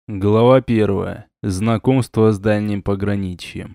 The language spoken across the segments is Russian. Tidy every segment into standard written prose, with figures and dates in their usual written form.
Глава первая. Знакомство с дальним пограничьем.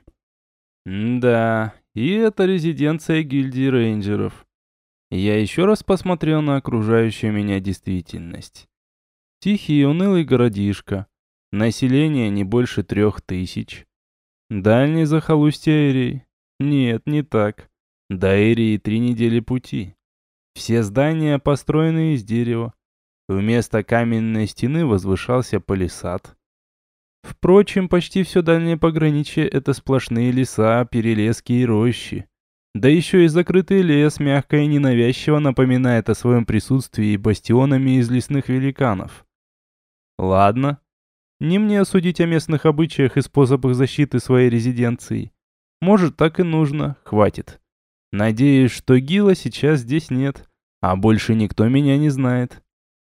Да, и это резиденция гильдии рейнджеров. Я еще раз посмотрел на окружающую меня действительность. Тихий и унылый городишко. Население не больше 3000. Дальний захолустье Эрии. Нет, не так. До Эрии 3 недели пути. Все здания построены из дерева. Вместо каменной стены возвышался палисад. Впрочем, почти все дальнее пограничье — это сплошные леса, перелески и рощи. Да еще и закрытый лес мягко и ненавязчиво напоминает о своем присутствии бастионами из лесных великанов. Ладно, не мне судить о местных обычаях и способах защиты своей резиденции. Может, так и нужно, хватит. Надеюсь, что Гила сейчас здесь нет, а больше никто меня не знает.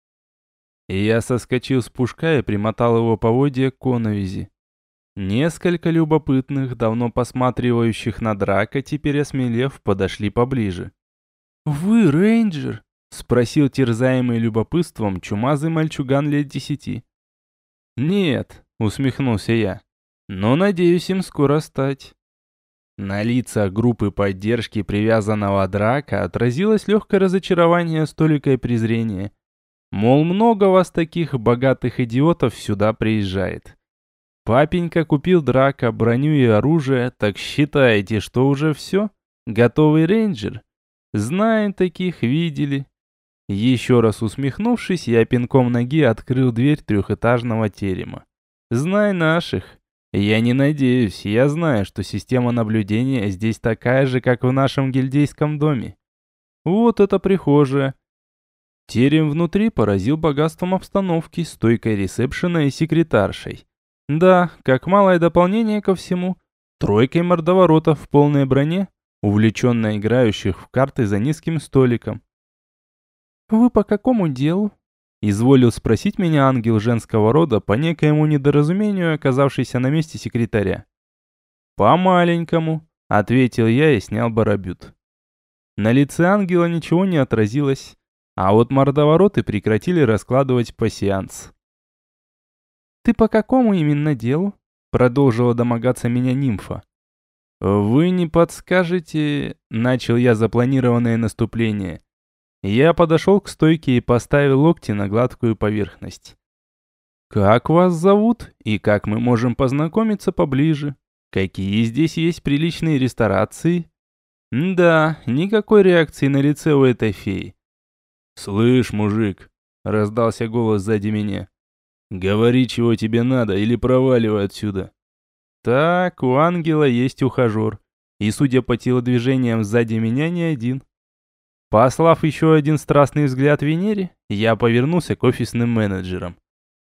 И я соскочил с пушка и примотал его поводья к коновизи. Несколько любопытных, давно посматривающих на драка, теперь осмелев, подошли поближе. «Вы рейнджер?» — спросил терзаемый любопытством чумазый мальчуган лет 10. «Нет», — усмехнулся я, — «но надеюсь им скоро стать». На лицах группы поддержки привязанного драка отразилось легкое разочарование с толикой презрения. Мол, много вас таких богатых идиотов сюда приезжает. Папенька купил драка, броню и оружие, так считаете, что уже все? Готовый рейнджер? Знаем таких, видели. Еще раз усмехнувшись, я пинком ноги открыл дверь трехэтажного терема. Знай наших. Я не надеюсь, я знаю, что система наблюдения здесь такая же, как в нашем гильдейском доме. Вот это прихожая. Терем внутри поразил богатством обстановки, стойкой ресепшена и секретаршей. Да, как малое дополнение ко всему, тройкой мордоворотов в полной броне, увлеченно играющих в карты за низким столиком. «Вы по какому делу?» — изволил спросить меня ангел женского рода по некоему недоразумению, оказавшийся на месте секретаря. «По-маленькому», — ответил я и снял барабют. На лице ангела ничего не отразилось. А вот мордовороты прекратили раскладывать пасьянс. «Ты по какому именно делу?» — продолжила домогаться меня нимфа. «Вы не подскажете...» — начал я запланированное наступление. Я подошел к стойке и поставил локти на гладкую поверхность. «Как вас зовут и как мы можем познакомиться поближе? Какие здесь есть приличные ресторации?» Да, никакой реакции на лице у этой феи. «Слышь, мужик!» — раздался голос сзади меня. «Говори, чего тебе надо, или проваливай отсюда!» Так, у ангела есть ухажер. И, судя по телодвижениям сзади меня, не один. Послав еще один страстный взгляд Венере, я повернулся к офисным менеджерам.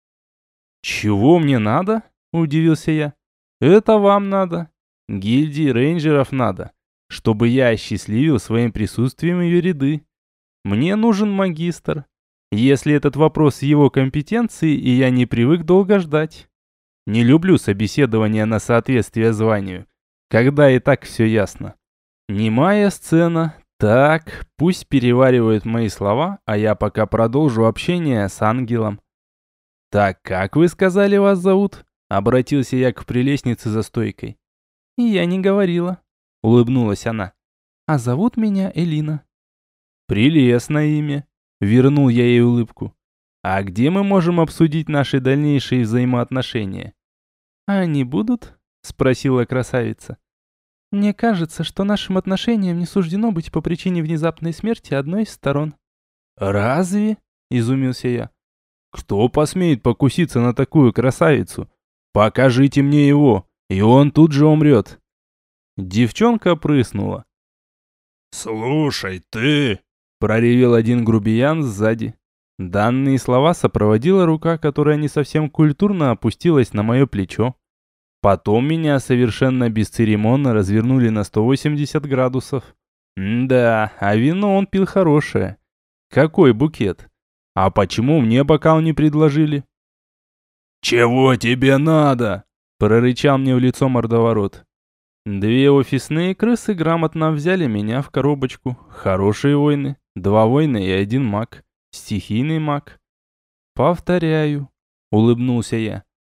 «Чего мне надо?» — удивился я. «Это вам надо. Гильдии рейнджеров надо, чтобы я осчастливил своим присутствием ее ряды. Мне нужен магистр, если этот вопрос в его компетенции, и я не привык долго ждать. Не люблю собеседования на соответствие званию, когда и так все ясно. Немая сцена. Так, пусть переваривают мои слова, а я пока продолжу общение с ангелом. «Так, как вы сказали, вас зовут?» — обратился я к прелестнице за стойкой. «И я не говорила», — улыбнулась она. «А зовут меня Элина». «Прелестное имя», — вернул я ей улыбку. «А где мы можем обсудить наши дальнейшие взаимоотношения?» «А они будут?» — спросила красавица. «Мне кажется, что нашим отношениям не суждено быть по причине внезапной смерти одной из сторон». «Разве?» — изумился я. «Кто посмеет покуситься на такую красавицу? Покажите мне его, и он тут же умрет». Девчонка прыснула. «Слушай, ты...» — проревел один грубиян сзади. Данные слова сопроводила рука, которая не совсем культурно опустилась на мое плечо. Потом меня совершенно бесцеремонно развернули на 180 градусов. Да, а вино он пил хорошее. Какой букет? А почему мне бокал не предложили? «Чего тебе надо?» — прорычал мне в лицо мордоворот. Две офисные крысы грамотно взяли меня в коробочку. Хорошие воины. 2 воина и 1 маг. Стихийный маг. «Повторяю», — улыбнулся я.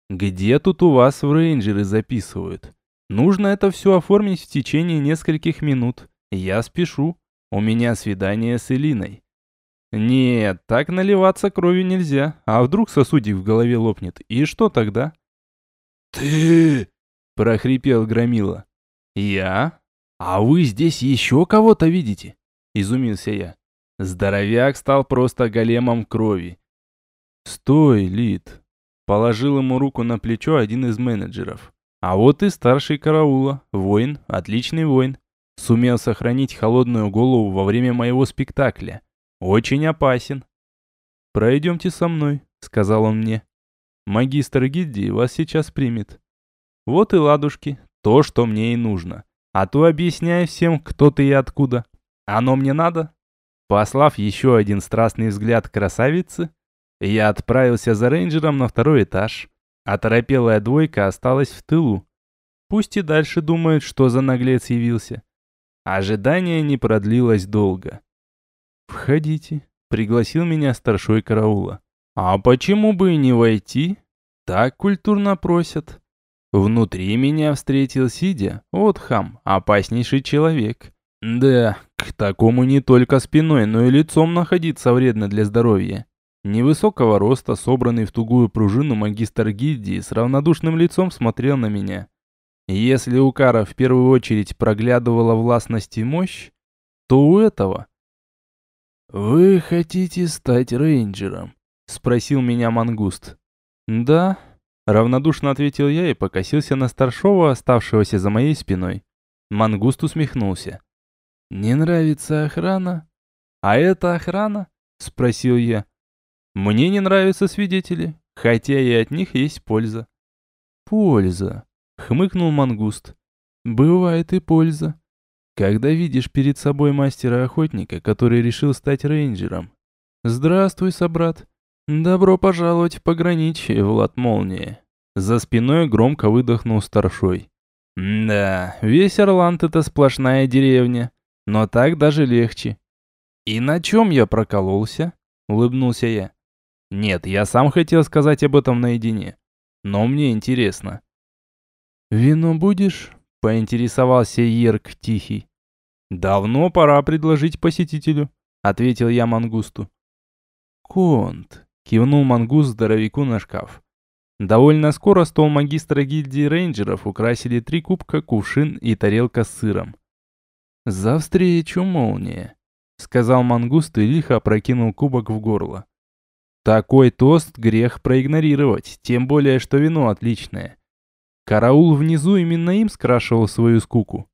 Где тут у вас в рейнджеры записывают? Нужно это все оформить в течение нескольких минут. Я спешу. У меня свидание с Элиной. Нет, так наливаться кровью нельзя. А вдруг сосудик в голове лопнет? И что тогда? «Ты...» — прохрипел Громила. «Я? А вы здесь еще кого-то видите?» — изумился я. Здоровяк стал просто големом крови. «Стой, Лид!» — положил ему руку на плечо один из менеджеров. «А вот и старший караула, воин, отличный воин. Сумел сохранить холодную голову во время моего спектакля. Очень опасен». «Пройдемте со мной», — сказал он мне. «Магистр гильдии вас сейчас примет». Вот и ладушки, то, что мне и нужно. А то объясняй всем, кто ты и откуда. Оно мне надо? Послав еще один страстный взгляд красавицы, я отправился за рейнджером на второй этаж. Оторопелая двойка осталась в тылу. Пусть и дальше думают, что за наглец явился. Ожидание не продлилось долго. «Входите», — пригласил меня старшой караула. «А почему бы и не войти? Так культурно просят». Внутри меня встретил сидя, вот хам, опаснейший человек. Да, к такому не только спиной, но и лицом находиться вредно для здоровья. Невысокого роста, собранный в тугую пружину магистр гильдии с равнодушным лицом смотрел на меня. Если у Кара в первую очередь проглядывала властность и мощь, то у этого... «Вы хотите стать рейнджером?» — спросил меня мангуст. «Да», — равнодушно ответил я и покосился на старшего, оставшегося за моей спиной. Мангуст усмехнулся. «Не нравится охрана?» «А это охрана?» — спросил я. «Мне не нравятся свидетели, хотя и от них есть польза». «Польза», — хмыкнул мангуст. «Бывает и польза. Когда видишь перед собой мастера-охотника, который решил стать рейнджером. Здравствуй, собрат. Добро пожаловать в пограничье, Влад Молния». За спиной громко выдохнул старшой. «Да, весь Орланд — это сплошная деревня, но так даже легче». «И на чем я прокололся?» — улыбнулся я. «Нет, я сам хотел сказать об этом наедине, но мне интересно». «Вино будешь?» — поинтересовался Ерк Тихий. «Давно пора предложить посетителю», — ответил я мангусту. «Конт», — кивнул мангуст здоровяку на шкаф. Довольно скоро стол магистра гильдии рейнджеров украсили 3 кубка, кувшин и тарелка с сыром. «За встречу, Молния», — сказал мангуст и лихо опрокинул кубок в горло. Такой тост грех проигнорировать, тем более, что вино отличное. Караул внизу именно им скрашивал свою скуку.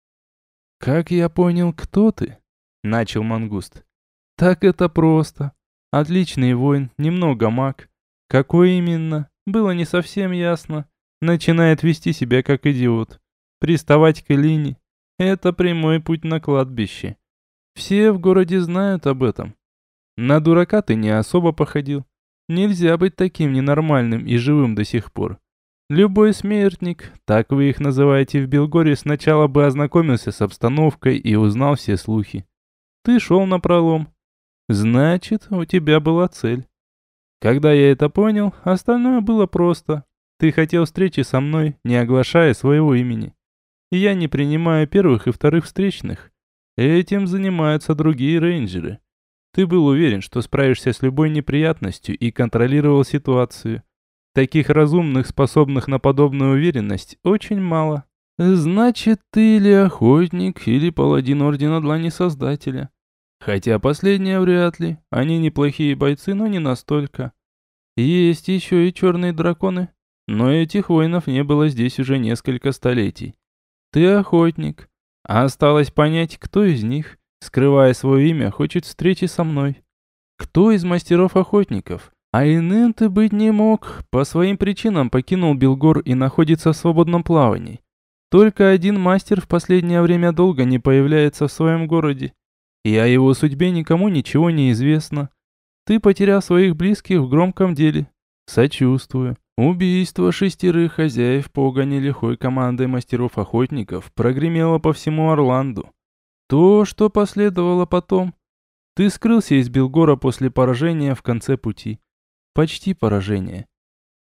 «Как я понял, кто ты?» — начал мангуст. «Так это просто. Отличный воин, немного маг. Какой именно, было не совсем ясно. Начинает вести себя как идиот. Приставать к Элине — это прямой путь на кладбище. Все в городе знают об этом. На дурака ты не особо походил. Нельзя быть таким ненормальным и живым до сих пор. Любой смертник, так вы их называете в Белгоре, сначала бы ознакомился с обстановкой и узнал все слухи. Ты шел напролом. Значит, у тебя была цель. Когда я это понял, остальное было просто. Ты хотел встречи со мной, не оглашая своего имени. Я не принимаю первых и вторых встречных. Этим занимаются другие рейнджеры. Ты был уверен, что справишься с любой неприятностью и контролировал ситуацию. Таких разумных, способных на подобную уверенность, очень мало. Значит, ты или охотник, или паладин Ордена Длани Создателя. Хотя последнее вряд ли. Они неплохие бойцы, но не настолько. Есть еще и черные драконы. Но этих воинов не было здесь уже несколько столетий. Ты охотник. А осталось понять, кто из них, скрывая свое имя, хочет встречи со мной. Кто из мастеров-охотников? А иным ты быть не мог, по своим причинам покинул Белгор и находится в свободном плавании. Только один мастер в последнее время долго не появляется в своем городе. И о его судьбе никому ничего не известно. Ты потерял своих близких в громком деле. Сочувствую. Убийство 6 хозяев погони лихой командой мастеров-охотников прогремело по всему Орланду. То, что последовало потом. Ты скрылся из Белгора после поражения в конце пути. Почти поражение.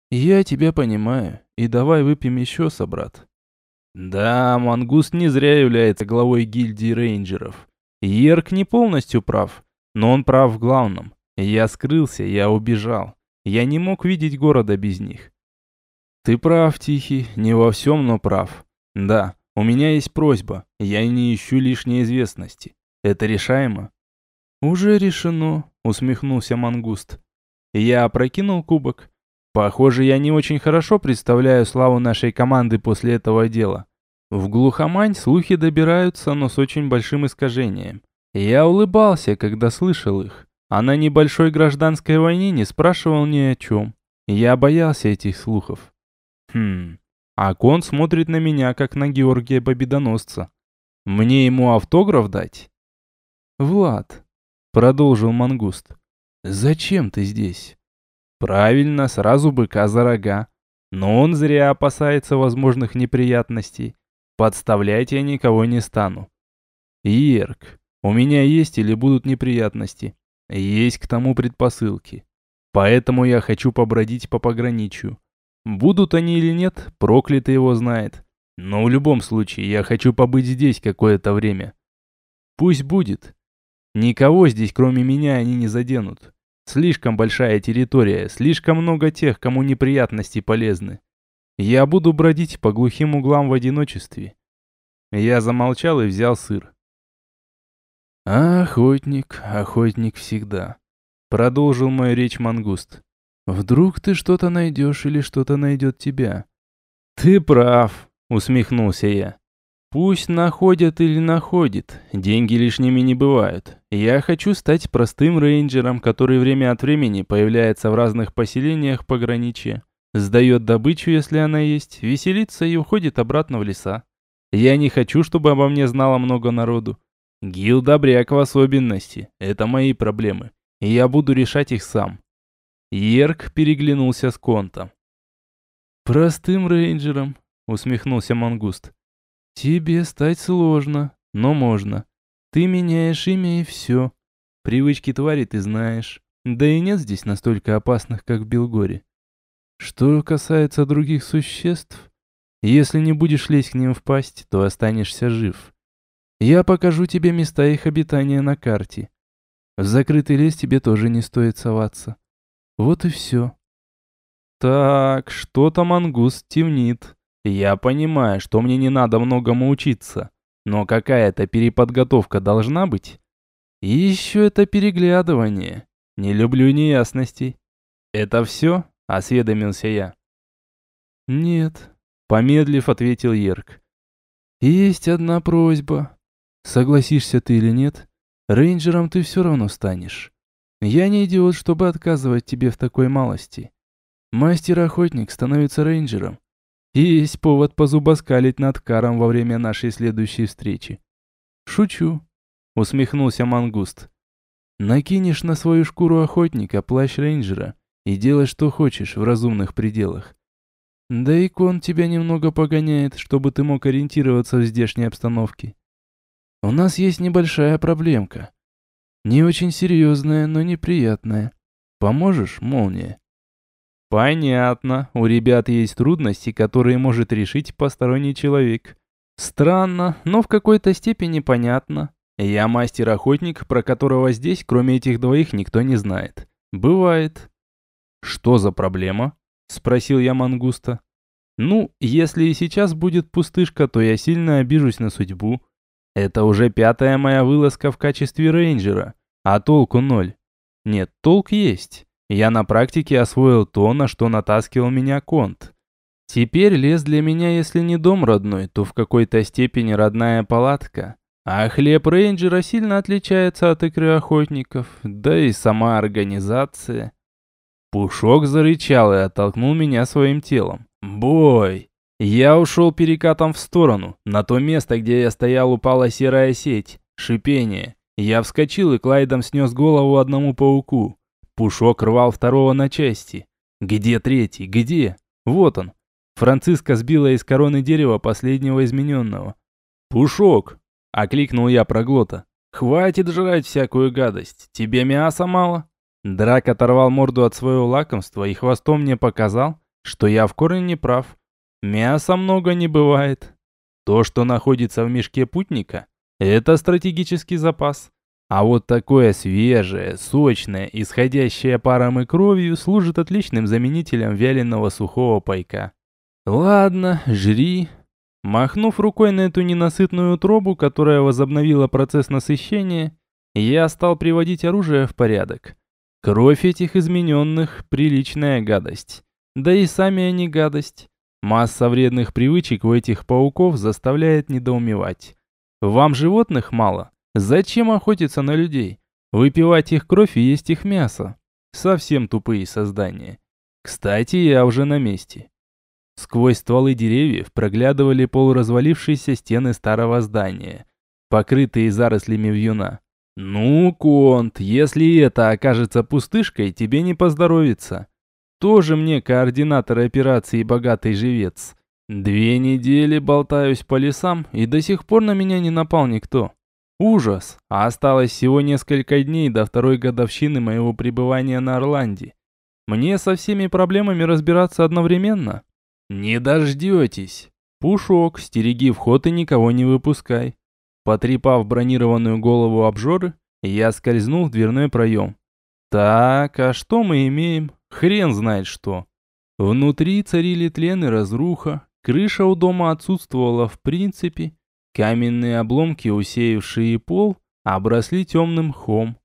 Я тебя понимаю, и давай выпьем еще, собрат. Да, Мангуст не зря является главой гильдии рейнджеров. Йерк не полностью прав, но он прав в главном. Я скрылся, я убежал. Я не мог видеть города без них. Ты прав, Тихий, не во всем, но прав. Да, у меня есть просьба, я не ищу лишней известности. Это решаемо? Уже решено, усмехнулся Мангуст. Я опрокинул кубок. Похоже, я не очень хорошо представляю славу нашей команды после этого дела. В глухомань слухи добираются, но с очень большим искажением. Я улыбался, когда слышал их, а на небольшой гражданской войне не спрашивал ни о чем. Я боялся этих слухов. А Кон смотрит на меня, как на Георгия Победоносца. Мне ему автограф дать? Влад, продолжил Мангуст, зачем ты здесь? Правильно, сразу быка за рога. Но он зря опасается возможных неприятностей. Подставлять я никого не стану. Йерк, у меня есть или будут неприятности? Есть к тому предпосылки. Поэтому я хочу побродить по пограничью. Будут они или нет, проклятый его знает. Но в любом случае я хочу побыть здесь какое-то время. Пусть будет. Никого здесь, кроме меня, они не заденут. Слишком большая территория, слишком много тех, кому неприятности полезны. Я буду бродить по глухим углам в одиночестве. Я замолчал и взял сыр. Охотник, охотник всегда. Продолжил мою речь Мангуст. Вдруг ты что-то найдешь или что-то найдет тебя. Ты прав, усмехнулся я. Пусть находят или находит, деньги лишними не бывают. Я хочу стать простым рейнджером, который время от времени появляется в разных поселениях пограничья, сдает добычу, если она есть, веселится и уходит обратно в леса. Я не хочу, чтобы обо мне знало много народу. Гил Добряк в особенности. Это мои проблемы, и я буду решать их сам. Йерк переглянулся с Контом. «Простым рейнджером», — усмехнулся Мангуст. «Тебе стать сложно, но можно. Ты меняешь имя и все. Привычки твари ты знаешь. Да и нет здесь настолько опасных, как в Белгоре. Что касается других существ, если не будешь лезть к ним в пасть, то останешься жив. Я покажу тебе места их обитания на карте. В закрытый лес тебе тоже не стоит соваться. Вот и все». Так, что-то Мангуст темнит. Я понимаю, что мне не надо многому учиться, но какая-то переподготовка должна быть. И еще это переглядывание. Не люблю неясностей. Это все? Осведомился я. Нет, помедлив, ответил Йерк. Есть одна просьба. Согласишься ты или нет, рейнджером ты все равно станешь. Я не идиот, чтобы отказывать тебе в такой малости. Мастер-охотник становится рейнджером. И есть повод позубоскалить над Каром во время нашей следующей встречи. Шучу, усмехнулся Мангуст. Накинешь на свою шкуру охотника плащ рейнджера и делай, что хочешь в разумных пределах. Да и Кон тебя немного погоняет, чтобы ты мог ориентироваться в здешней обстановке. У нас есть небольшая проблемка. Не очень серьезная, но неприятная. Поможешь, Молния? Понятно, у ребят есть трудности, которые может решить посторонний человек. Странно, но в какой-то степени понятно. Я мастер-охотник, про которого здесь, кроме этих двоих, никто не знает. Бывает. Что за проблема? Спросил я Мангуста. Ну, если и сейчас будет пустышка, то я сильно обижусь на судьбу. Это уже 5-я моя вылазка в качестве рейнджера, а толку 0. Нет, толк есть. Я на практике освоил то, на что натаскивал меня Конт. Теперь лес для меня, если не дом родной, то в какой-то степени родная палатка. А хлеб рейнджера сильно отличается от икры охотников, да и сама организация. Пушок зарычал и оттолкнул меня своим телом. Бой! Я ушел перекатом в сторону. На то место, где я стоял, упала серая сеть. Шипение. Я вскочил и Клайдом снес голову одному пауку. Пушок рвал второго на части. Где третий? Где? Вот он. Франциска сбила из короны дерева последнего измененного. «Пушок!» – окликнул я проглота. «Хватит жрать всякую гадость. Тебе мяса мало?» Драк оторвал морду от своего лакомства и хвостом мне показал, что я в корне не прав. Мяса много не бывает. То, что находится в мешке путника, это стратегический запас. А вот такое свежее, сочное, исходящее паром и кровью служит отличным заменителем вяленого сухого пайка. Ладно, жри. Махнув рукой на эту ненасытную утробу, которая возобновила процесс насыщения, я стал приводить оружие в порядок. Кровь этих измененных – приличная гадость. Да и сами они гадость. Масса вредных привычек у этих пауков заставляет недоумевать. Вам животных мало? Зачем охотиться на людей? Выпивать их кровь и есть их мясо. Совсем тупые создания. Кстати, я уже на месте. Сквозь стволы деревьев проглядывали полуразвалившиеся стены старого здания, покрытые зарослями вьюна. «Ну, Конт, если это окажется пустышкой, тебе не поздоровится. Тоже мне координатор операции «Богатый живец». 2 недели болтаюсь по лесам, и до сих пор на меня не напал никто. Ужас, а осталось всего несколько дней до второй годовщины моего пребывания на Орланде. Мне со всеми проблемами разбираться одновременно? Не дождетесь. Пушок, стереги вход и никого не выпускай. Потрепав бронированную голову обжоры, я скользнул в дверной проем. Так, а что мы имеем? Хрен знает что. Внутри царили тлен и разруха, крыша у дома отсутствовала в принципе, каменные обломки, усеявшие пол, обросли темным мхом.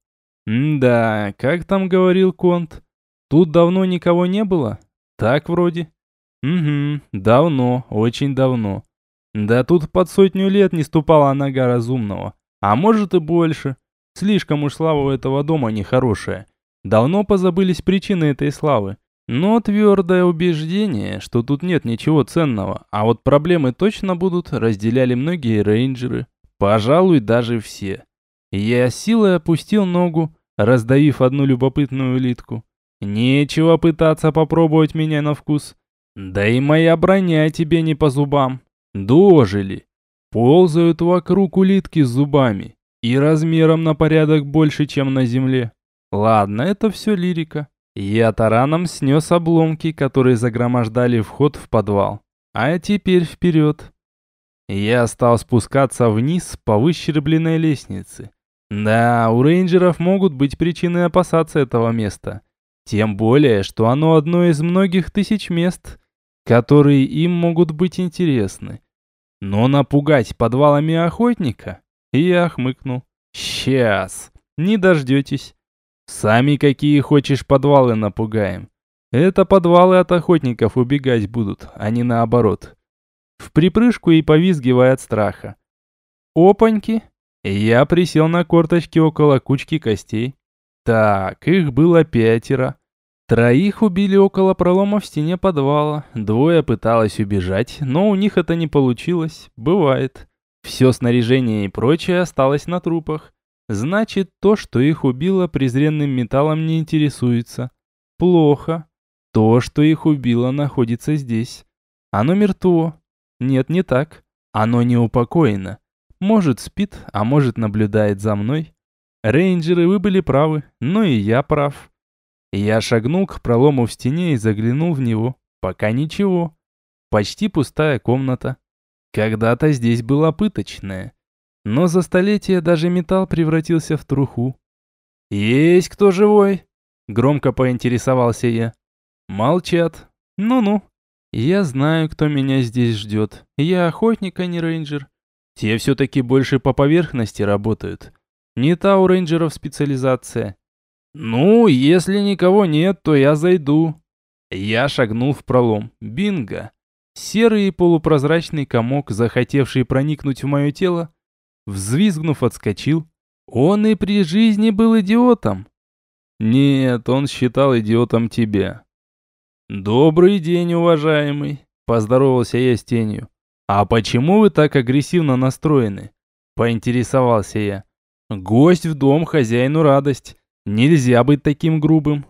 Да, как там говорил Конт, тут давно никого не было? Так вроде. Угу, давно, очень давно. Да тут под 100 лет не ступала нога разумного, а может и больше. Слишком уж слава у этого дома нехорошая. Давно позабылись причины этой славы. Но твердое убеждение, что тут нет ничего ценного, а вот проблемы точно будут, разделяли многие рейнджеры. Пожалуй, даже все. Я силой опустил ногу, раздавив одну любопытную улитку. Нечего пытаться попробовать меня на вкус. Да и моя броня тебе не по зубам. Дожили. Ползают вокруг улитки с зубами. И размером на порядок больше, чем на земле. Ладно, это все лирика. Я тараном снес обломки, которые загромождали вход в подвал. А теперь вперед. Я стал спускаться вниз по выщербленной лестнице. Да, у рейнджеров могут быть причины опасаться этого места. Тем более, что оно одно из многих тысяч мест, которые им могут быть интересны. Но напугать подвалами охотника? Я хмыкнул. Сейчас. Не дождетесь. Сами какие хочешь подвалы напугаем. Это подвалы от охотников убегать будут, а не наоборот. В припрыжку и повизгивая от страха. Опаньки. Я присел на корточки около кучки костей. Так, их было 5. 3 убили около пролома в стене подвала. 2 пыталось убежать, но у них это не получилось. Бывает. Все снаряжение и прочее осталось на трупах. Значит, то, что их убило презренным металлом, не интересуется. Плохо. То, что их убило, находится здесь. Оно мертво. Нет, не так. Оно не упокоено. Может, спит, а может, наблюдает за мной. Рейнджеры, вы были правы, но и я прав. Я шагнул к пролому в стене и заглянул в него. Пока ничего. Почти пустая комната. Когда-то здесь была пыточная. Но за столетия даже металл превратился в труху. «Есть кто живой?» Громко поинтересовался я. Молчат. Ну-ну. Я знаю, кто меня здесь ждет. Я охотник, а не рейнджер. Те все-таки больше по поверхности работают. Не та у рейнджеров специализация. «Ну, если никого нет, то я зайду». Я шагнул в пролом. Бинго. Серый и полупрозрачный комок, захотевший проникнуть в мое тело, взвизгнув, отскочил. Он и при жизни был идиотом. Нет, он считал идиотом тебя. «Добрый день, уважаемый», — поздоровался я с тенью. «А почему вы так агрессивно настроены?» — поинтересовался я. «Гость в дом, хозяину радость. Нельзя быть таким грубым».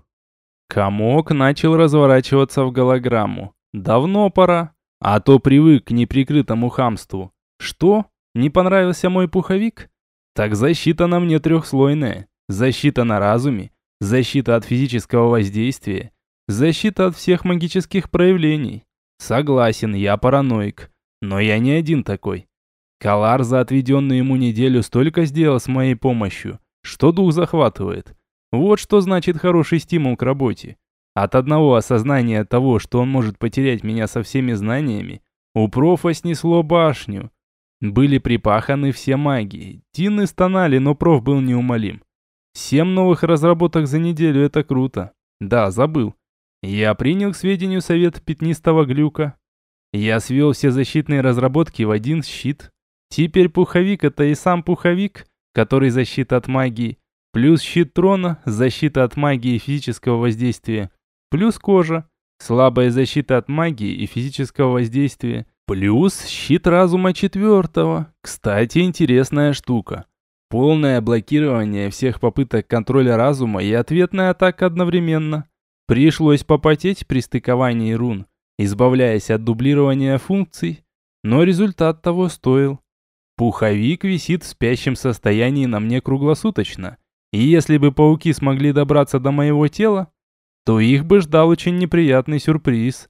Комок начал разворачиваться в голограмму. Давно пора, а то привык к неприкрытому хамству. Что? Не понравился мой пуховик? Так защита на мне 3-слойная. Защита на разуме, защита от физического воздействия, Защита от всех магических проявлений. Согласен, я параноик. Но я не один такой. Калар за отведенную ему неделю столько сделал с моей помощью, что дух захватывает. Вот что значит хороший стимул к работе. От одного осознания того, что он может потерять меня со всеми знаниями, у профа снесло башню. Были припаханы все маги. Тины стонали, но проф был неумолим. 7 новых разработок за неделю – это круто. Да, забыл. Я принял к сведению совет пятнистого глюка. Я свел все защитные разработки в один щит. Теперь пуховик – это и сам пуховик, который защита от магии, плюс щит трона – защита от магии и физического воздействия, плюс кожа – слабая защита от магии и физического воздействия, плюс щит разума 4. Кстати, интересная штука. Полное блокирование всех попыток контроля разума и ответная атака одновременно. Пришлось попотеть при стыковании рун, избавляясь от дублирования функций, но результат того стоил. Пуховик висит в спящем состоянии на мне круглосуточно, и если бы пауки смогли добраться до моего тела, то их бы ждал очень неприятный сюрприз.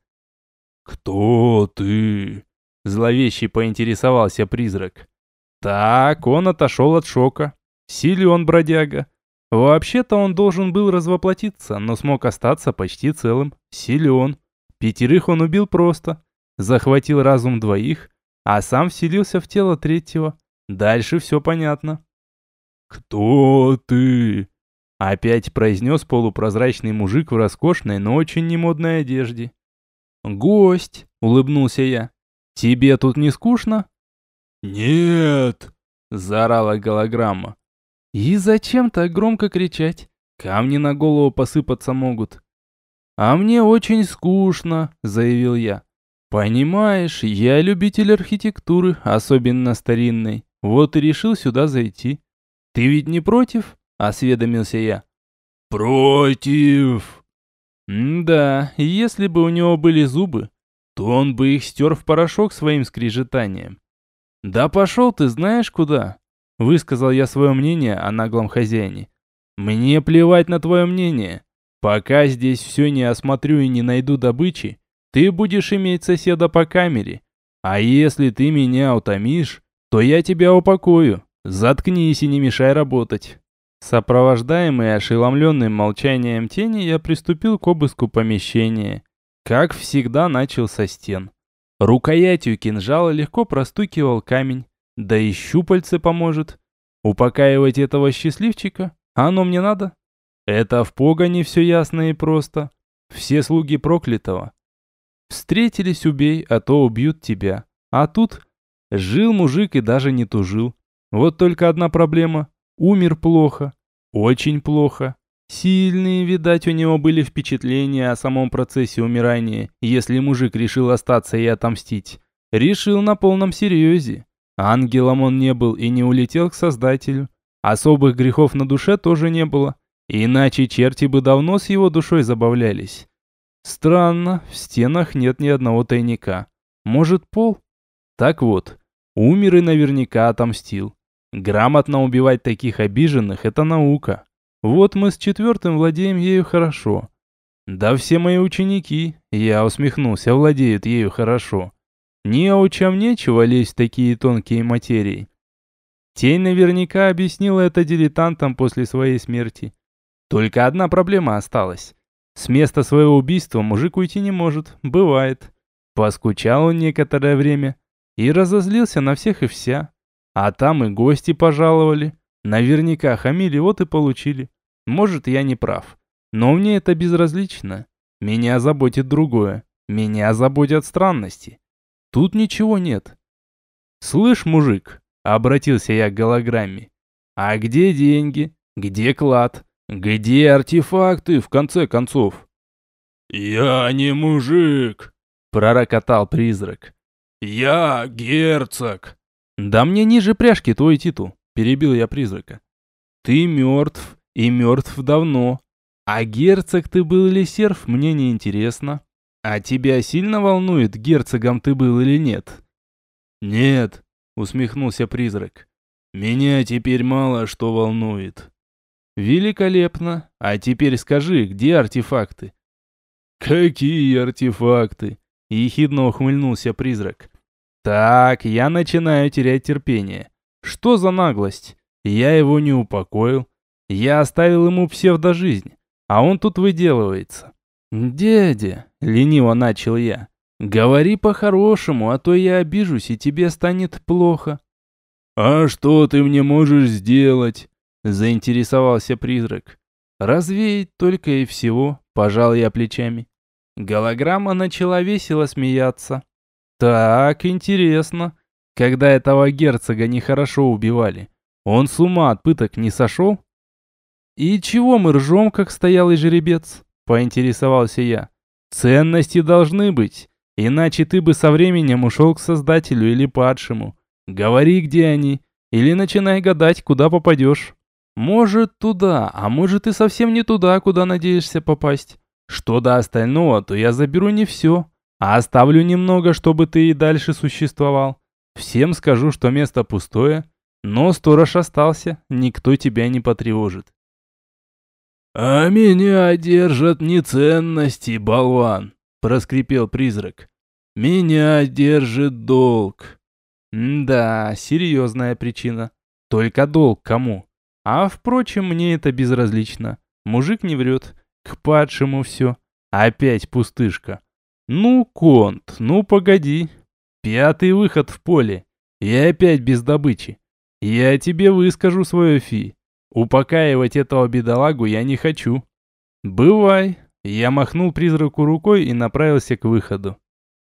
«Кто ты?» – зловеще поинтересовался призрак. Так, он отошел от шока. Силен бродяга. Вообще-то он должен был развоплотиться, но смог остаться почти целым. Силен. 5 он убил просто. Захватил разум 2, а сам вселился в тело 3. Дальше все понятно. «Кто ты?» Опять произнес полупрозрачный мужик в роскошной, но очень немодной одежде. «Гость!» — улыбнулся я. «Тебе тут не скучно?» «Нет!» — заорала голограмма. «И зачем так громко кричать? Камни на голову посыпаться могут». «А мне очень скучно», — заявил я. «Понимаешь, я любитель архитектуры, особенно старинной. Вот и решил сюда зайти. Ты ведь не против?» — осведомился я. «Против!» Да, если бы у него были зубы, то он бы их стер в порошок своим скрежетанием. «Да пошел ты знаешь куда?» — высказал я свое мнение о наглом хозяине. «Мне плевать на твое мнение. Пока здесь все не осмотрю и не найду добычи, ты будешь иметь соседа по камере. А если ты меня утомишь, то я тебя упокою. Заткнись и не мешай работать». Сопровождаемый ошеломленным молчанием тени, я приступил к обыску помещения. Как всегда, начал со стен. Рукоятью кинжала легко простукивал камень, да и щупальце поможет. Упокаивать этого счастливчика? Оно мне надо? Это в погоне все ясно и просто. Все слуги проклятого. Встретились — убей, а то убьют тебя. А тут жил мужик и даже не тужил. Вот только одна проблема. Умер плохо. Очень плохо. Сильные, видать, у него были впечатления о самом процессе умирания, если мужик решил остаться и отомстить. Решил на полном серьезе. Ангелом он не был и не улетел к Создателю. Особых грехов на душе тоже не было. Иначе черти бы давно с его душой забавлялись. Странно, в стенах нет ни одного тайника. Может, пол? Так вот, умер и наверняка отомстил. Грамотно убивать таких обиженных – это наука. Вот мы с 4 владеем ею хорошо. Да все мои ученики, я усмехнулся, владеют ею хорошо. Неучам нечего лезть в такие тонкие материи. Тень наверняка объяснила это дилетантам после своей смерти. Только одна проблема осталась. С места своего убийства мужик уйти не может, бывает. Поскучал он некоторое время и разозлился на всех и вся. А там и гости пожаловали. Наверняка хамили, вот и получили. Может, я не прав. Но мне это безразлично. Меня заботит другое. Меня заботят странности. Тут ничего нет. «Слышь, мужик», — обратился я к голограмме, «а где деньги? Где клад? Где артефакты, в конце концов?» «Я не мужик!» — пророкотал призрак. «Я герцог!» «Да мне ниже пряжки твой титул», — перебил я призрака. «Ты мертв, и мертв давно. А герцог ты был или серф, мне не интересно. А тебя сильно волнует, герцогом ты был или нет?» «Нет», — усмехнулся призрак. «Меня теперь мало что волнует». «Великолепно. А теперь скажи, где артефакты?» Какие артефакты? Ехидно ухмыльнулся призрак. Так, я начинаю терять терпение. Что за наглость? Я его не упокоил. Я оставил ему псевдожизнь, а он тут выделывается. «Дядя», — лениво начал я, — «говори по-хорошему, а то я обижусь, и тебе станет плохо». «А что ты мне можешь сделать?» — заинтересовался призрак. «Развеять только и всего», — пожал я плечами. Голограмма начала весело смеяться. «Так, интересно. Когда этого герцога нехорошо убивали, он с ума от пыток не сошел?» «И чего мы ржем, как стоялый жеребец?» — поинтересовался я. «Ценности должны быть, иначе ты бы со временем ушел к Создателю или Падшему. Говори, где они, или начинай гадать, куда попадешь. Может, туда, а может и совсем не туда, куда надеешься попасть. Что до остального, то я заберу не все, а оставлю немного, чтобы ты и дальше существовал. Всем скажу, что место пустое, но сторож остался, никто тебя не потревожит». «А меня держат не ценности, болван!» — проскрипел призрак. «Меня держит долг». Да, серьезная причина. Только долг кому? А впрочем, мне это безразлично. Мужик не врет. К падшему все. Опять пустышка. Ну, Конт, ну погоди. Пятый выход в поле. И опять без добычи. Я тебе выскажу свое фи. Упокаивать этого бедолагу я не хочу. Бывай. Я махнул призраку рукой и направился к выходу.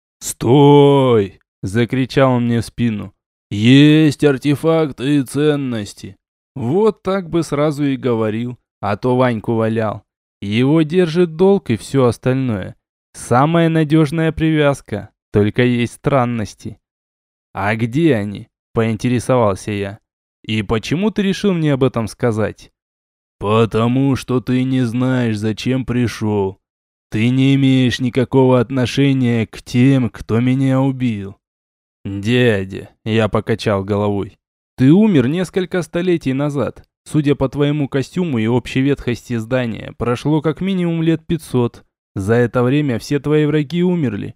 «Стой!» — закричал он мне в спину. «Есть артефакты и ценности». Вот так бы сразу и говорил, а то Ваньку валял. Его держит долг и все остальное. Самая надежная привязка, только есть странности. «А где они?» – поинтересовался я. «И почему ты решил мне об этом сказать?» «Потому что ты не знаешь, зачем пришел. Ты не имеешь никакого отношения к тем, кто меня убил». «Дядя», – я покачал головой, – «ты умер несколько столетий назад. Судя по твоему костюму и общей ветхости здания, прошло как минимум лет 500. За это время все твои враги умерли».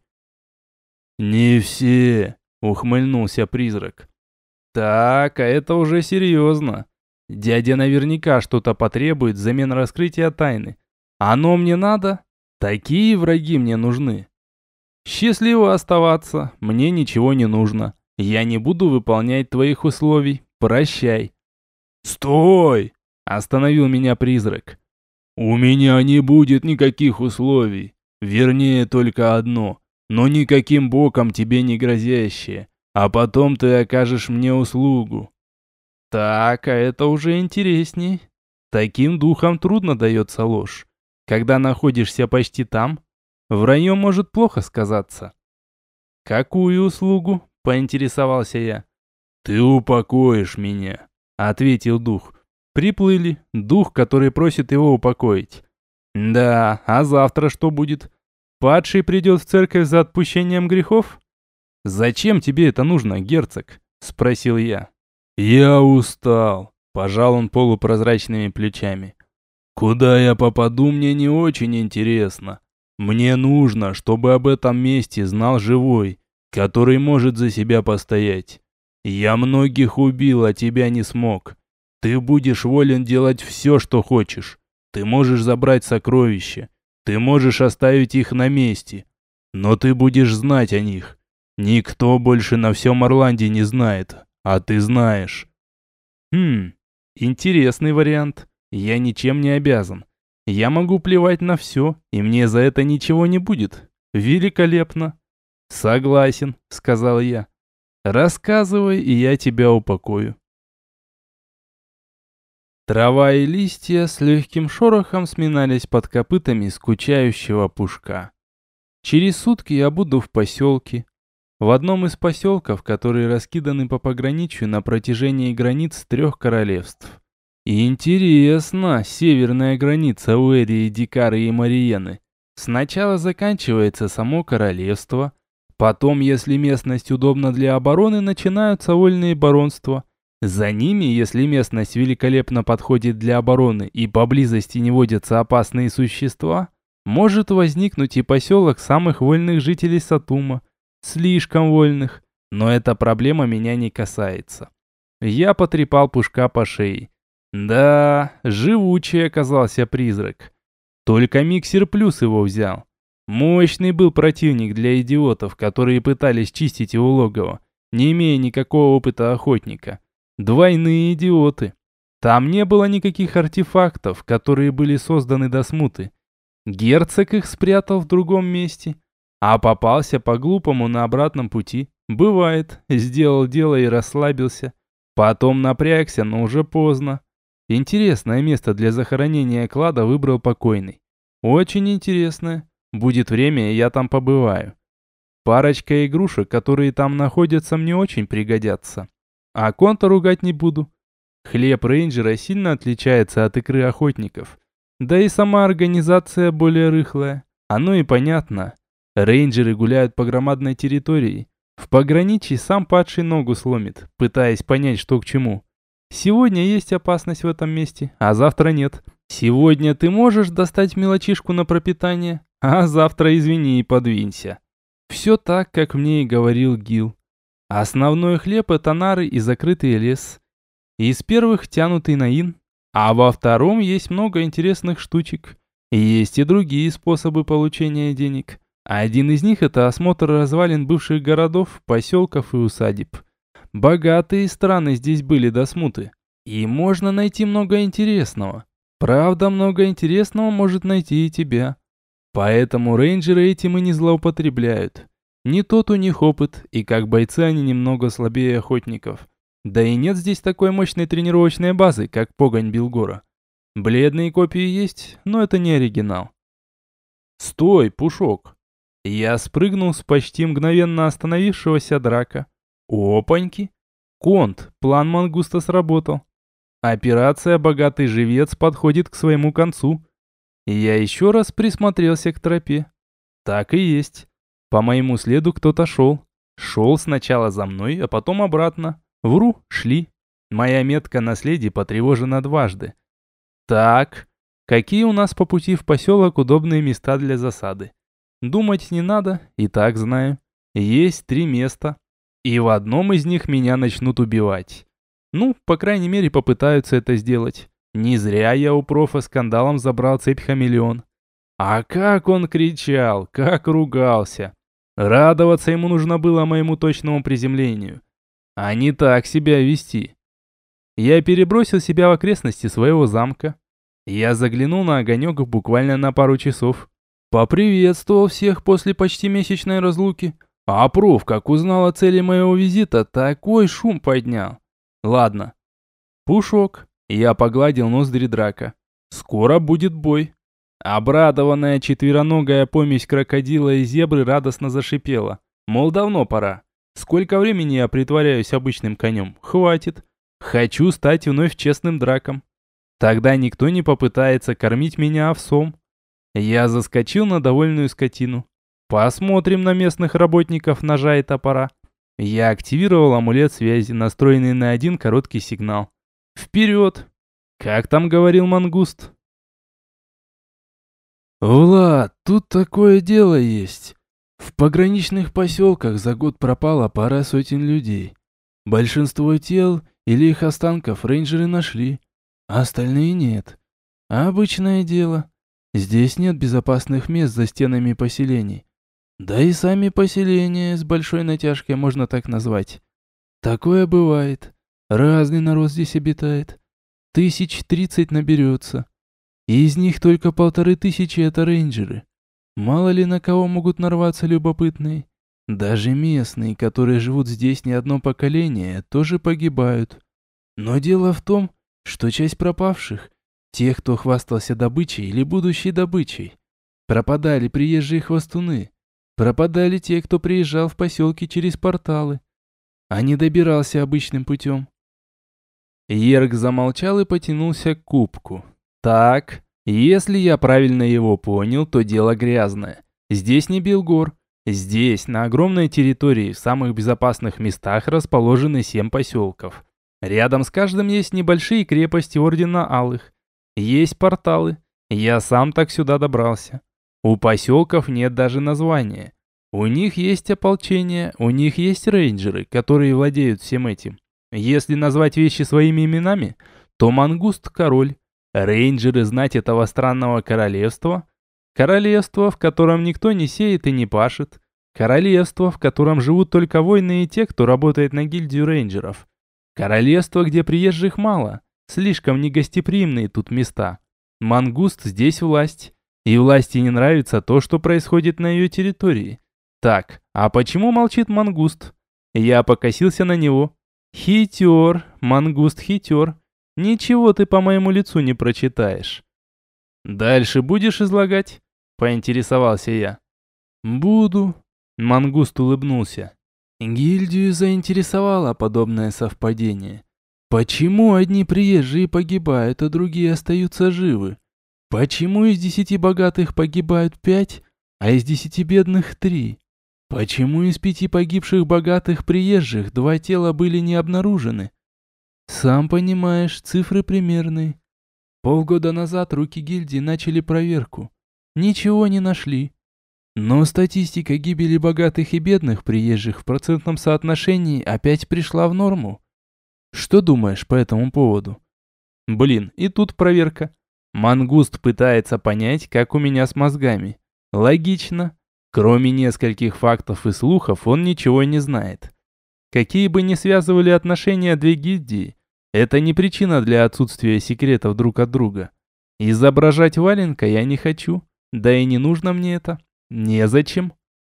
«Не все», — ухмыльнулся призрак. «Так, а это уже серьезно. Дядя наверняка что-то потребует взамен раскрытия тайны. Оно мне надо? Такие враги мне нужны. Счастливо оставаться, мне ничего не нужно. Я не буду выполнять твоих условий. Прощай». «Стой!» — остановил меня призрак. «У меня не будет никаких условий. Вернее, только одно, но никаким боком тебе не грозящее. А потом ты окажешь мне услугу». Так, а это уже интересней. Таким духом трудно дается ложь. Когда находишься почти там, вранье может плохо сказаться. «Какую услугу?» — поинтересовался я. «Ты упокоишь меня», — ответил дух. Приплыли. Дух, который просит его упокоить. Да, а завтра что будет? Падший придет в церковь за отпущением грехов? «Зачем тебе это нужно, герцог?» — спросил я. «Я устал», — пожал он полупрозрачными плечами. «Куда я попаду, мне не очень интересно. Мне нужно, чтобы об этом месте знал живой, который может за себя постоять. Я многих убил, а тебя не смог. Ты будешь волен делать все, что хочешь. Ты можешь забрать сокровища. Ты можешь оставить их на месте. Но ты будешь знать о них. Никто больше на всем Орланде не знает, а ты знаешь». Интересный вариант. Я ничем не обязан. Я могу плевать на все, и мне за это ничего не будет. Великолепно. «Согласен», — сказал я. «Рассказывай, и я тебя упокою». Трава и листья с легким шорохом сминались под копытами скучающего пушка. Через сутки я буду в поселке. В одном из поселков, которые раскиданы по пограничью на протяжении границ 3 королевств. И интересно, северная граница Уэрии, Дикары и Мариены. Сначала заканчивается само королевство, потом, если местность удобна для обороны, начинаются вольные баронства. За ними, если местность великолепно подходит для обороны и поблизости не водятся опасные существа, Может возникнуть и поселок самых вольных жителей Сатума. Слишком вольных. Но эта проблема меня не касается. Я потрепал Пушка по шее. Да, живучий оказался призрак. Только Миксер Плюс его взял. Мощный был противник для идиотов, которые пытались чистить его логово, не имея никакого опыта охотника. Двойные идиоты. Там не было никаких артефактов, которые были созданы до смуты. Герцог их спрятал в другом месте, а попался по-глупому на обратном пути. Бывает, сделал дело и расслабился. Потом напрягся, но уже поздно. Интересное место для захоронения клада выбрал покойный. Очень интересное. Будет время, и я там побываю. Парочка игрушек, которые там находятся, мне очень пригодятся. А Конта ругать не буду. Хлеб рейнджера сильно отличается от икры охотников. Да и сама организация более рыхлая. Оно и понятно. Рейнджеры гуляют по громадной территории. В пограничье сам падший ногу сломит, пытаясь понять, что к чему. Сегодня есть опасность в этом месте, а завтра нет. Сегодня ты можешь достать мелочишку на пропитание, а завтра, извини, и подвинься. Все так, как мне и говорил Гил. Основной хлеб – это нары и закрытый лес. Из первых тянутый на ин, а во втором есть много интересных штучек. Есть и другие способы получения денег. Один из них – это осмотр развалин бывших городов, поселков и усадеб. Богатые страны здесь были до смуты. И можно найти много интересного. Правда, много интересного может найти и тебя. Поэтому рейнджеры этим и не злоупотребляют. Не тот у них опыт, и как бойцы они немного слабее охотников. Да и нет здесь такой мощной тренировочной базы, как погонь Билгора. Бледные копии есть, но это не оригинал. Стой, Пушок! Я спрыгнул с почти мгновенно остановившегося драка. Опаньки! Конт, план Мангуста сработал. Операция «Богатый живец» подходит к своему концу. Я еще раз присмотрелся к тропе. Так и есть. По моему следу кто-то шел. Шел сначала за мной, а потом обратно. Вру, шли. Моя метка на следе потревожена дважды. Так, какие у нас по пути в поселок удобные места для засады? Думать не надо, и так знаю. Есть 3 места. И в одном из них меня начнут убивать. Ну, по крайней мере, попытаются это сделать. Не зря я у профа скандалом забрал цепь-хамелеон. А как он кричал, как ругался. Радоваться ему нужно было моему точному приземлению. А не так себя вести. Я перебросил себя в окрестности своего замка. Я заглянул на огонек буквально на пару часов. Поприветствовал всех после почти месячной разлуки. А проф, как узнал о цели моего визита, такой шум поднял. Ладно. Пушок. Я погладил ноздри драка. Скоро будет бой. Обрадованная четвероногая помесь крокодила и зебры радостно зашипела. Мол, давно пора. Сколько времени я притворяюсь обычным конем? Хватит. Хочу стать вновь честным драком. Тогда никто не попытается кормить меня овсом. Я заскочил на довольную скотину. Посмотрим на местных работников ножа и топора. Я активировал амулет связи, настроенный на один короткий сигнал. Вперед! Как там говорил Мангуст? «Влад, тут такое дело есть. В пограничных поселках за год пропала пара сотен людей. Большинство тел или их останков рейнджеры нашли, а остальные нет. Обычное дело. Здесь нет безопасных мест за стенами поселений. Да и сами поселения с большой натяжкой можно так назвать. Такое бывает. Разный народ здесь обитает. 1030 наберется. Из них только 1500 это рейнджеры. Мало ли на кого могут нарваться любопытные. Даже местные, которые живут здесь не одно поколение, тоже погибают. Но дело в том, что часть пропавших, тех, кто хвастался добычей или будущей добычей, пропадали приезжие хвостуны, пропадали те, кто приезжал в поселки через порталы, а не добирался обычным путем. Ерк замолчал и потянулся к кубку. Так, если я правильно его понял, то дело грязное. Здесь не Билгор. Здесь, на огромной территории, в самых безопасных местах расположены 7 поселков. Рядом с каждым есть небольшие крепости Ордена Алых. Есть порталы. Я сам так сюда добрался. У поселков нет даже названия. У них есть ополчение, у них есть рейнджеры, которые владеют всем этим. Если назвать вещи своими именами, то Мангуст – король, рейнджеры – знать этого странного королевства, королевство, в котором никто не сеет и не пашет, королевство, в котором живут только воины и те, кто работает на гильдию рейнджеров, королевство, где приезжих мало, слишком негостеприимные тут места. Мангуст здесь власть, и власти не нравится то, что происходит на ее территории. Так, а почему молчит Мангуст? Я покосился на него. Хитер, Мангуст хитер. Ничего ты по моему лицу не прочитаешь. Дальше будешь излагать? Поинтересовался я. Буду. Мангуст улыбнулся. Гильдию заинтересовало подобное совпадение. Почему одни приезжие погибают, а другие остаются живы? Почему из 10 богатых погибают 5, а из 10 бедных 3? Почему из 5 погибших богатых приезжих 2 тела были не обнаружены? Сам понимаешь, цифры примерные. Полгода назад руки гильдии начали проверку. Ничего не нашли. Но статистика гибели богатых и бедных приезжих в процентном соотношении опять пришла в норму. Что думаешь по этому поводу? Блин, и тут проверка. Мангуст пытается понять, как у меня с мозгами. Логично. Кроме нескольких фактов и слухов, он ничего не знает. Какие бы ни связывали отношения две гильдии, это не причина для отсутствия секретов друг от друга. Изображать валенка я не хочу, да и не нужно мне это. Незачем.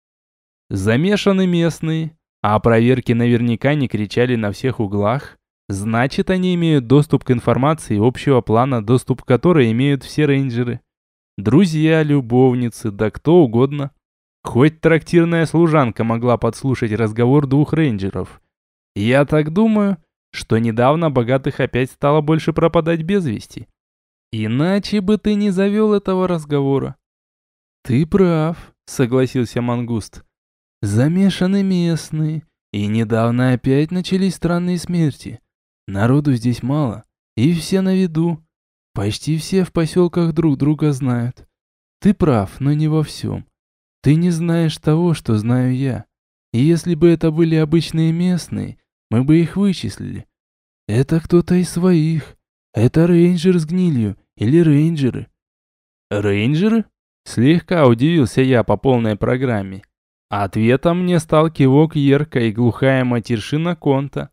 Замешаны местные, а проверки наверняка не кричали на всех углах. Значит, они имеют доступ к информации общего плана, доступ к которой имеют все рейнджеры. Друзья, любовницы, да кто угодно. Хоть трактирная служанка могла подслушать разговор двух рейнджеров. Я так думаю, что недавно богатых опять стало больше пропадать без вести. Иначе бы ты не завел этого разговора. Ты прав, согласился Мангуст. Замешаны местные, и недавно опять начались странные смерти. Народу здесь мало, и все на виду. Почти все в поселках друг друга знают. Ты прав, но не во всем. Ты не знаешь того, что знаю я. И если бы это были обычные местные, мы бы их вычислили. Это кто-то из своих. Это рейнджер с гнилью или рейнджеры. Рейнджеры? Слегка удивился я по полной программе. Ответом мне стал кивок Ерка и глухая матершина Конта.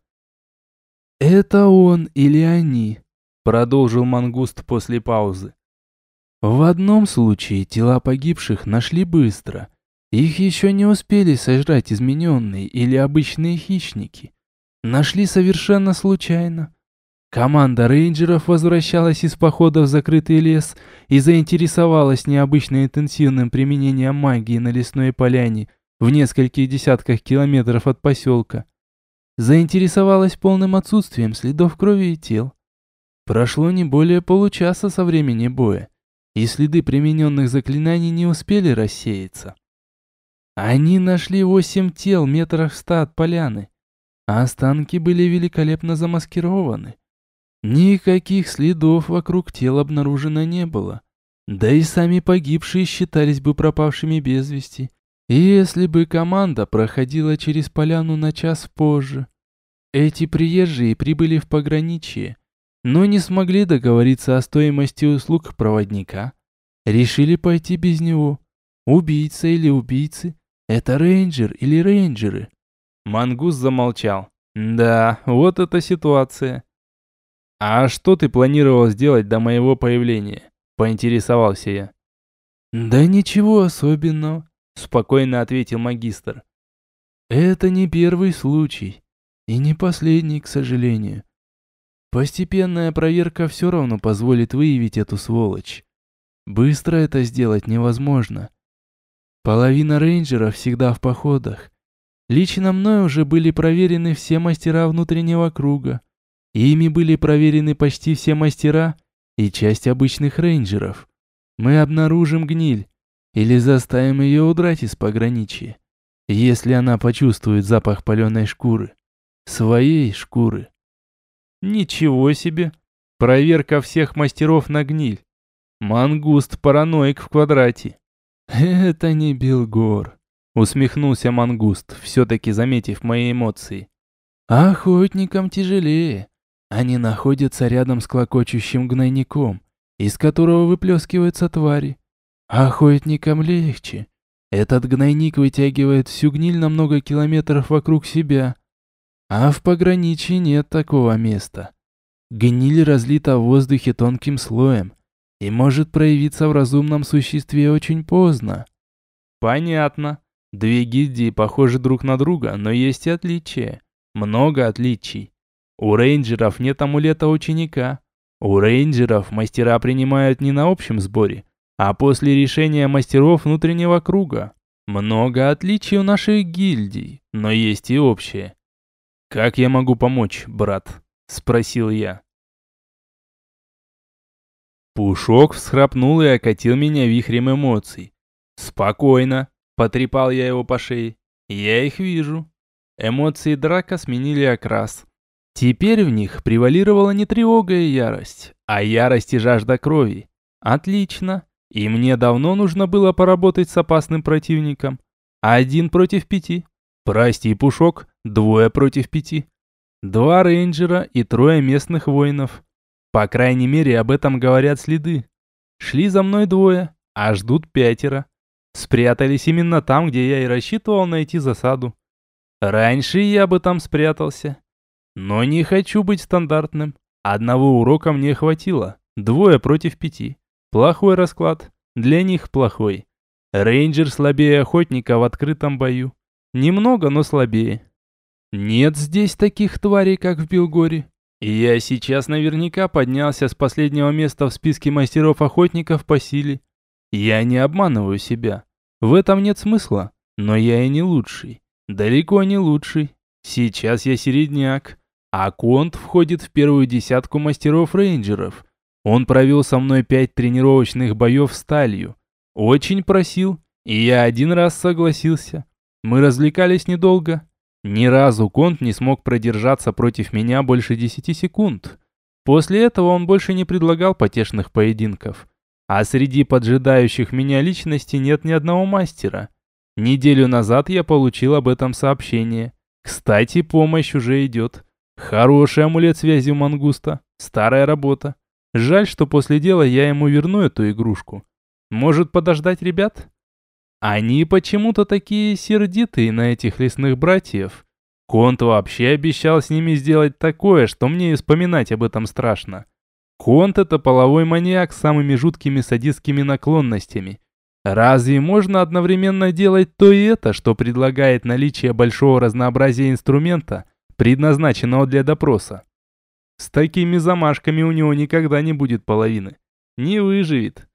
«Это он или они?» Продолжил Мангуст после паузы. В одном случае тела погибших нашли быстро. Их еще не успели сожрать измененные или обычные хищники. Нашли совершенно случайно. Команда рейнджеров возвращалась из похода в закрытый лес и заинтересовалась необычно интенсивным применением магии на лесной поляне в нескольких десятках километров от поселка. Заинтересовалась полным отсутствием следов крови и тел. Прошло не более получаса со времени боя, и следы примененных заклинаний не успели рассеяться. Они нашли 8 тел метрах в 100 от поляны, а останки были великолепно замаскированы. Никаких следов вокруг тел обнаружено не было, да и сами погибшие считались бы пропавшими без вести, если бы команда проходила через поляну на час позже. Эти приезжие прибыли в пограничье, но не смогли договориться о стоимости услуг проводника. Решили пойти без него. Убийца или убийцы? Это рейнджер или рейнджеры? Мангус замолчал. Да, вот эта ситуация. А что ты планировал сделать до моего появления? Поинтересовался я. Да ничего особенного, спокойно ответил магистр. Это не первый случай. И не последний, к сожалению. Постепенная проверка все равно позволит выявить эту сволочь. Быстро это сделать невозможно. Половина рейнджеров всегда в походах. Лично мной уже были проверены все мастера внутреннего круга. Ими были проверены почти все мастера и часть обычных рейнджеров. Мы обнаружим гниль или заставим ее удрать из пограничья, если она почувствует запах паленой шкуры. Своей шкуры. Ничего себе! Проверка всех мастеров на гниль. Мангуст параноик в квадрате. «Это не Билгор», — усмехнулся мангуст, все-таки заметив мои эмоции. «Охотникам тяжелее. Они находятся рядом с клокочущим гнойником, из которого выплескиваются твари. Охотникам легче. Этот гнойник вытягивает всю гниль на много километров вокруг себя. А в пограничье нет такого места. Гниль разлита в воздухе тонким слоем и может проявиться в разумном существе очень поздно». «Понятно. Две гильдии похожи друг на друга, но есть и отличия. Много отличий. У рейнджеров нет амулета ученика. У рейнджеров мастера принимают не на общем сборе, а после решения мастеров внутреннего круга. Много отличий у наших гильдий, но есть и общее. «Как я могу помочь, брат?» – спросил я. Пушок всхрапнул и окатил меня вихрем эмоций. «Спокойно», – потрепал я его по шее. «Я их вижу». Эмоции драка сменили окрас. Теперь в них превалировала не тревога и ярость, а ярость и жажда крови. Отлично. И мне давно нужно было поработать с опасным противником. 1 против 5. Прости, Пушок, 2 против 5. 2 рейнджера и 3 местных воинов. По крайней мере, об этом говорят следы. Шли за мной 2, а ждут 5. Спрятались именно там, где я и рассчитывал найти засаду. Раньше я бы там спрятался. Но не хочу быть стандартным. Одного урока мне хватило. 2 против 5. Плохой расклад. Для них плохой. Рейнджер слабее охотника в открытом бою. Немного, но слабее. Нет здесь таких тварей, как в Билгоре. И я сейчас наверняка поднялся с последнего места в списке мастеров-охотников по силе. Я не обманываю себя. В этом нет смысла. Но я и не лучший. Далеко не лучший. Сейчас я середняк. А Конт входит в первую десятку мастеров-рейнджеров. Он провел со мной 5 тренировочных боев сталью. Очень просил, и я 1 раз согласился. Мы развлекались недолго. Ни разу Конт не смог продержаться против меня больше 10 секунд. После этого он больше не предлагал потешных поединков. А среди поджидающих меня личностей нет ни одного мастера. Неделю назад я получил об этом сообщение. Кстати, помощь уже идет. Хороший амулет связи у мангуста. Старая работа. Жаль, что после дела я ему верну эту игрушку. Может подождать ребят? Они почему-то такие сердитые на этих лесных братьев. Конт вообще обещал с ними сделать такое, что мне и вспоминать об этом страшно. Конт — это половой маньяк с самыми жуткими садистскими наклонностями. Разве можно одновременно делать то и это, что предлагает наличие большого разнообразия инструмента, предназначенного для допроса? С такими замашками у него никогда не будет половины. Не выживет.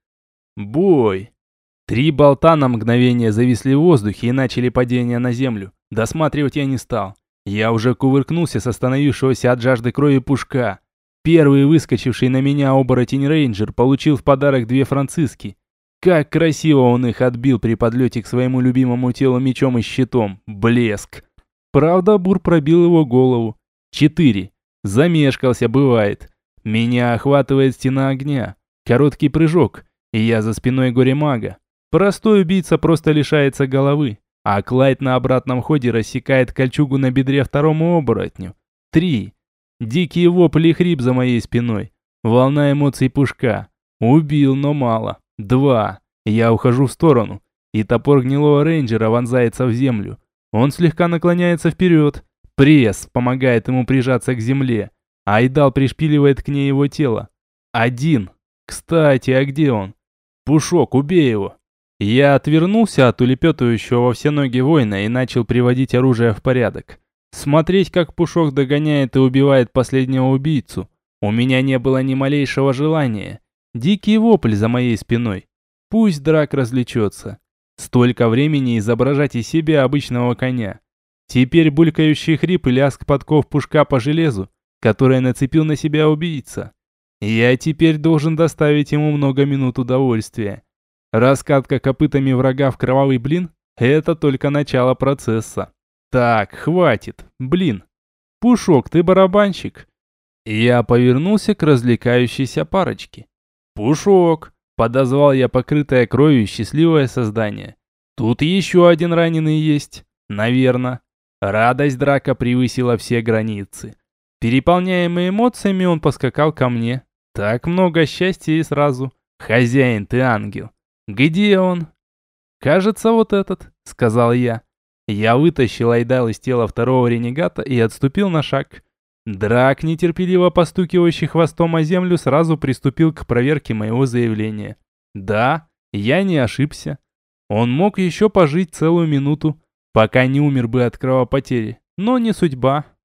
Бой. 3 болта на мгновение зависли в воздухе и начали падение на землю. Досматривать я не стал. Я уже кувыркнулся с остановившегося от жажды крови Пушка. Первый выскочивший на меня оборотень-рейнджер получил в подарок 2 франциски. Как красиво он их отбил при подлете к своему любимому телу мечом и щитом. Блеск. Правда, Бур пробил его голову. 4. Замешкался, бывает. Меня охватывает стена огня. Короткий прыжок, и я за спиной горе-мага. Простой убийца просто лишается головы, а Клайд на обратном ходе рассекает кольчугу на бедре второму оборотню. 3. Дикий вопль и хрип за моей спиной. Волна эмоций Пушка. Убил, но мало. 2. Я ухожу в сторону, и топор гнилого рейнджера вонзается в землю. Он слегка наклоняется вперед. Пресс помогает ему прижаться к земле. Айдал пришпиливает к ней его тело. 1. Кстати, а где он? Пушок, убей его. Я отвернулся от улепетывающего во все ноги воина и начал приводить оружие в порядок. Смотреть, как Пушок догоняет и убивает последнего убийцу, у меня не было ни малейшего желания. Дикий вопль за моей спиной. Пусть драк развлечется. Столько времени изображать из себя обычного коня. Теперь булькающий хрип и лязг подков Пушка по железу, которое нацепил на себя убийца. Я теперь должен доставить ему много минут удовольствия. Раскатка копытами врага в кровавый блин – это только начало процесса. Так, хватит, блин. Пушок, ты барабанщик. Я повернулся к развлекающейся парочке. Пушок, Подозвал я покрытое кровью счастливое создание. Тут еще один раненый есть. Наверно. Радость драка превысила все границы. Переполняемый эмоциями, он поскакал ко мне. Так много счастья и сразу. Хозяин, ты ангел. Где он? Кажется, вот этот, сказал я. Я вытащил Айдал из тела второго ренегата и отступил на шаг. Драк, нетерпеливо постукивающий хвостом о землю, сразу приступил к проверке моего заявления. Да, я не ошибся. Он мог еще пожить целую минуту, пока не умер бы от кровопотери. Но не судьба.